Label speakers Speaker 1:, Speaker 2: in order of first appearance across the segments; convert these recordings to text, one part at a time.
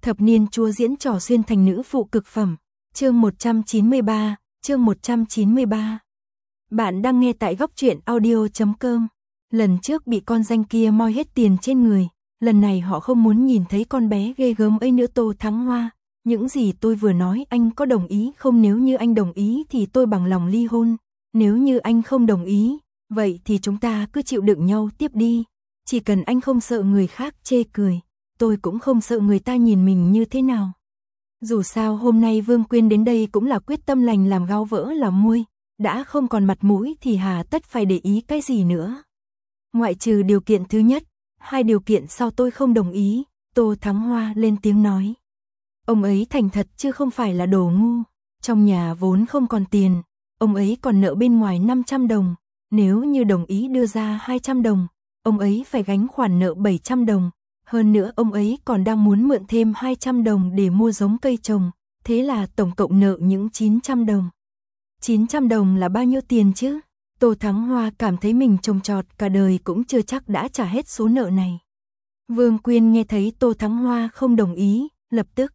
Speaker 1: Thập niên chúa diễn trò xuyên thành nữ phụ cực phẩm. Chương 193. Bạn đang nghe tại góc truyện audio.com. Lần trước bị con danh kia moi hết tiền trên người, lần này họ không muốn nhìn thấy con bé ghê gớm ấy nữa. Tô Thắng Hoa, những gì tôi vừa nói anh có đồng ý không? Nếu như anh đồng ý thì tôi bằng lòng ly hôn, nếu như anh không đồng ý, vậy thì chúng ta cứ chịu đựng nhau tiếp đi. Chỉ cần anh không sợ người khác chê cười, tôi cũng không sợ người ta nhìn mình như thế nào. Dù sao hôm nay Vương Quyên đến đây cũng là quyết tâm lành làm gáo vỡ làm muôi, đã không còn mặt mũi thì hà tất phải để ý cái gì nữa. Ngoại trừ điều kiện thứ nhất, hai điều kiện sau tôi không đồng ý. Tô Thắng Hoa lên tiếng nói. Ông ấy thành thật chứ không phải là đồ ngu, trong nhà vốn không còn tiền, ông ấy còn nợ bên ngoài 500 đồng, nếu như đồng ý đưa ra 200 đồng, ông ấy phải gánh khoản nợ 700 đồng. Hơn nữa ông ấy còn đang muốn mượn thêm 200 đồng để mua giống cây trồng, thế là tổng cộng nợ những 900 đồng. 900 đồng là bao nhiêu tiền chứ? Tô Thắng Hoa cảm thấy mình trồng trọt cả đời cũng chưa chắc đã trả hết số nợ này. Vương Quyên nghe thấy Tô Thắng Hoa không đồng ý, lập tức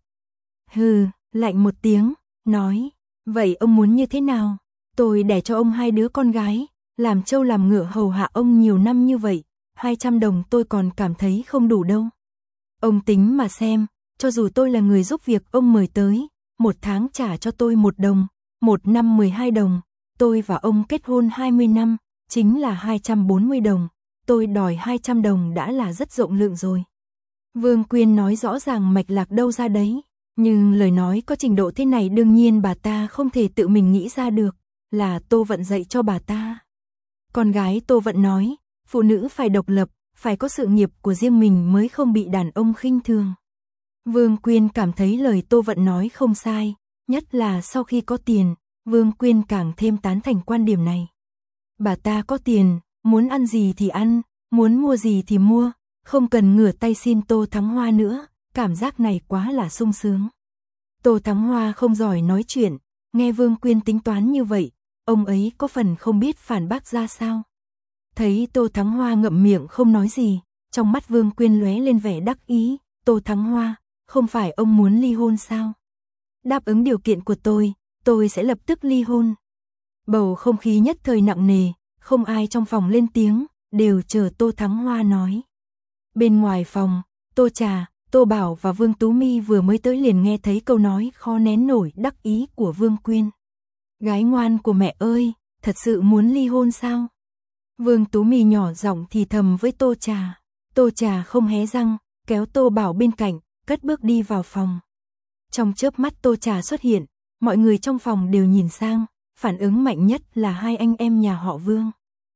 Speaker 1: hừ, lạnh một tiếng, nói, vậy ông muốn như thế nào? Tôi đẻ cho ông 2 đứa con gái, làm trâu làm ngựa hầu hạ ông nhiều năm như vậy, 200 đồng tôi còn cảm thấy không đủ đâu. Ông tính mà xem, cho dù tôi là người giúp việc ông mời tới, 1 tháng trả cho tôi 1 đồng, 1 năm 12 đồng, tôi và ông kết hôn 20 năm, chính là 240 đồng, tôi đòi 200 đồng đã là rất rộng lượng rồi. Vương Quyên nói rõ ràng mạch lạc đâu ra đấy, nhưng lời nói có trình độ thế này đương nhiên bà ta không thể tự mình nghĩ ra được, là Tô Vận dạy cho bà ta. Con gái Tô Vận nói, phụ nữ phải độc lập, phải có sự nghiệp của riêng mình mới không bị đàn ông khinh thường. Vương Quyên cảm thấy lời Tô Vận nói không sai, nhất là sau khi có tiền, Vương Quyên càng thêm tán thành quan điểm này. Bà ta có tiền, muốn ăn gì thì ăn, muốn mua gì thì mua, không cần ngửa tay xin Tô Thắng Hoa nữa, cảm giác này quá là sung sướng. Tô Thắng Hoa không giỏi nói chuyện, nghe Vương Quyên tính toán như vậy, ông ấy có phần không biết phản bác ra sao. Thấy Tô Thắng Hoa ngậm miệng không nói gì, trong mắt Vương Quyên lóe lên vẻ đắc ý. Tô Thắng Hoa, không phải ông muốn ly hôn sao? Đáp ứng điều kiện của tôi sẽ lập tức ly hôn. Bầu không khí nhất thời nặng nề, không ai trong phòng lên tiếng, đều chờ Tô Thắng Hoa nói. Bên ngoài phòng, Tô Trà, Tô Bảo và Vương Tú My vừa mới tới liền nghe thấy câu nói khó nén nổi đắc ý của Vương Quyên. Gái ngoan của mẹ ơi, thật sự muốn ly hôn sao? Vương Tú My nhỏ giọng thì thầm với Tô Trà. Tô Trà không hé răng, kéo Tô Bảo bên cạnh, cất bước đi vào phòng. Trong chớp mắt Tô Trà xuất hiện, mọi người trong phòng đều nhìn sang, phản ứng mạnh nhất là 2 anh em nhà họ Vương.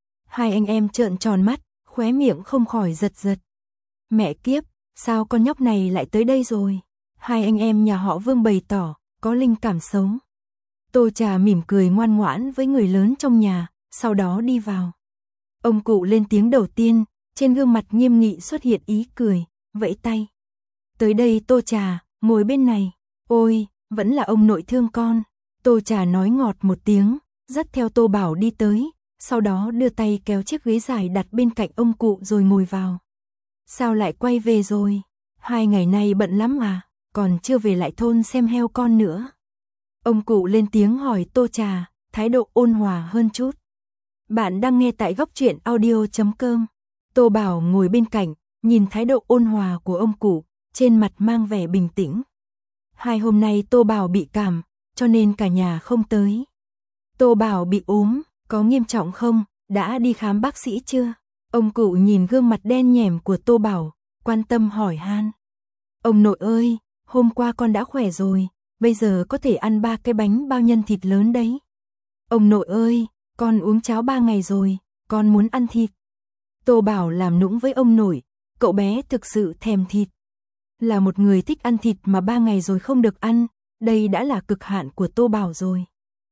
Speaker 1: 2 anh em trợn tròn mắt, khóe miệng không khỏi giật giật. Mẹ kiếp, sao con nhóc này lại tới đây rồi? 2 anh em nhà họ Vương bày tỏ, có linh cảm xấu. Tô Trà mỉm cười ngoan ngoãn với người lớn trong nhà, sau đó đi vào. Ông cụ lên tiếng đầu tiên, trên gương mặt nghiêm nghị xuất hiện ý cười, vẫy tay. Tới đây Tô Trà, ngồi bên này. Ôi, vẫn là ông nội thương con. Tô Trà nói ngọt một tiếng, dắt theo Tô Bảo đi tới, sau đó đưa tay kéo chiếc ghế dài đặt bên cạnh ông cụ rồi ngồi vào. Sao lại quay về rồi? 2 ngày nay bận lắm à, còn chưa về lại thôn xem heo con nữa. Ông cụ lên tiếng hỏi Tô Trà, thái độ ôn hòa hơn chút. Bạn đang nghe tại góc truyện audio.com. Tô Bảo ngồi bên cạnh, nhìn thái độ ôn hòa của ông cụ, trên mặt mang vẻ bình tĩnh. 2 hôm nay Tô Bảo bị cảm, cho nên cả nhà không tới. Tô Bảo bị ốm, có nghiêm trọng không? Đã đi khám bác sĩ chưa? Ông cụ nhìn gương mặt đen nhẻm của Tô Bảo, quan tâm hỏi han. Ông nội ơi, hôm qua con đã khỏe rồi, bây giờ có thể ăn 3 cái bánh bao nhân thịt lớn đấy. Ông nội ơi, con uống cháo 3 ngày rồi, con muốn ăn thịt. Tô Bảo làm nũng với ông nội, cậu bé thực sự thèm thịt. Là một người thích ăn thịt mà 3 ngày rồi không được ăn, đây đã là cực hạn của Tô Bảo rồi.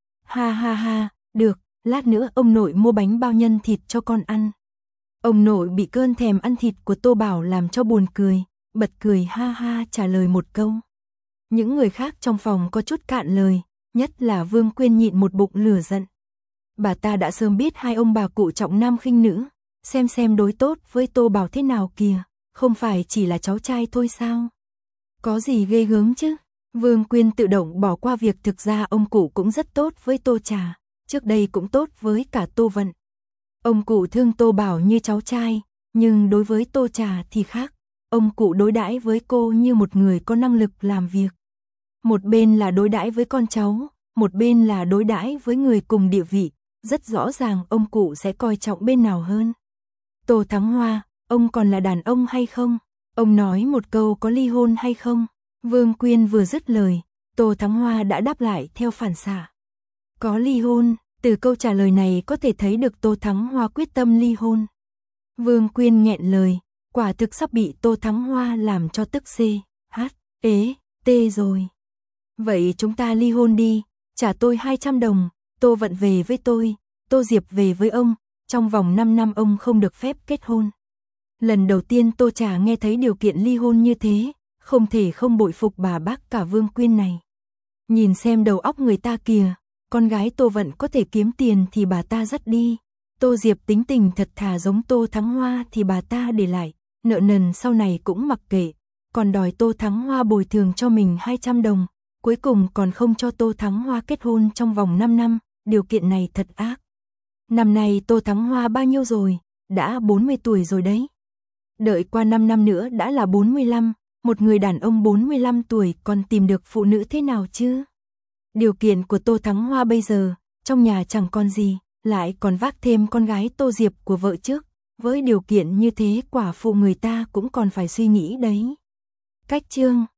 Speaker 1: Ha ha ha, được, lát nữa ông nội mua bánh bao nhân thịt cho con ăn. Ông nội bị cơn thèm ăn thịt của Tô Bảo làm cho buồn cười, bật cười ha ha trả lời một câu. Những người khác trong phòng có chút cạn lời, nhất là Vương Quyên nhịn một bụng lửa giận. Bà ta đã sớm biết 2 ông bà cụ trọng nam khinh nữ, xem đối tốt với Tô Bảo thế nào kìa, không phải chỉ là cháu trai thôi sao? Có gì ghê gớm chứ? Vương Quyên tự động bỏ qua việc thực ra ông cụ cũng rất tốt với Tô Trà, trước đây cũng tốt với cả Tô Vận. Ông cụ thương Tô Bảo như cháu trai, nhưng đối với Tô Trà thì khác. Ông cụ đối đãi với cô như một người có năng lực làm việc. Một bên là đối đãi với con cháu, một bên là đối đãi với người cùng địa vị, rất rõ ràng ông cụ sẽ coi trọng bên nào hơn. Tô Thắng Hoa, ông còn là đàn ông hay không? Ông nói một câu có ly hôn hay không? Vương Quyên vừa dứt lời, Tô Thắng Hoa đã đáp lại theo phản xạ. Có ly hôn, từ câu trả lời này có thể thấy được Tô Thắng Hoa quyết tâm ly hôn. Vương Quyên nghẹn lời, quả thực sắp bị Tô Thắng Hoa làm cho tức rồi. Vậy chúng ta ly hôn đi, trả tôi 200 đồng, Tô Vận về với tôi, Tô Diệp về với ông, trong vòng 5 năm ông không được phép kết hôn. Lần đầu tiên Tô Trà nghe thấy điều kiện ly hôn như thế, không thể không bội phục bà bác cả Vương Quyên này. Nhìn xem đầu óc người ta kìa, con gái Tô Vận có thể kiếm tiền thì bà ta dắt đi. Tô Diệp tính tình thật thà giống Tô Thắng Hoa thì bà ta để lại, nợ nần sau này cũng mặc kệ, còn đòi Tô Thắng Hoa bồi thường cho mình 200 đồng, cuối cùng còn không cho Tô Thắng Hoa kết hôn trong vòng 5 năm, điều kiện này thật ác. Năm nay Tô Thắng Hoa bao nhiêu rồi? Đã 40 tuổi rồi đấy. Đợi qua 5 năm nữa đã là 45, một người đàn ông 45 tuổi còn tìm được phụ nữ thế nào chứ? Điều kiện của Tô Thắng Hoa bây giờ, trong nhà chẳng còn gì, lại còn vác thêm con gái Tô Diệp của vợ trước, với điều kiện như thế quả phụ người ta cũng còn phải suy nghĩ đấy. Cách chương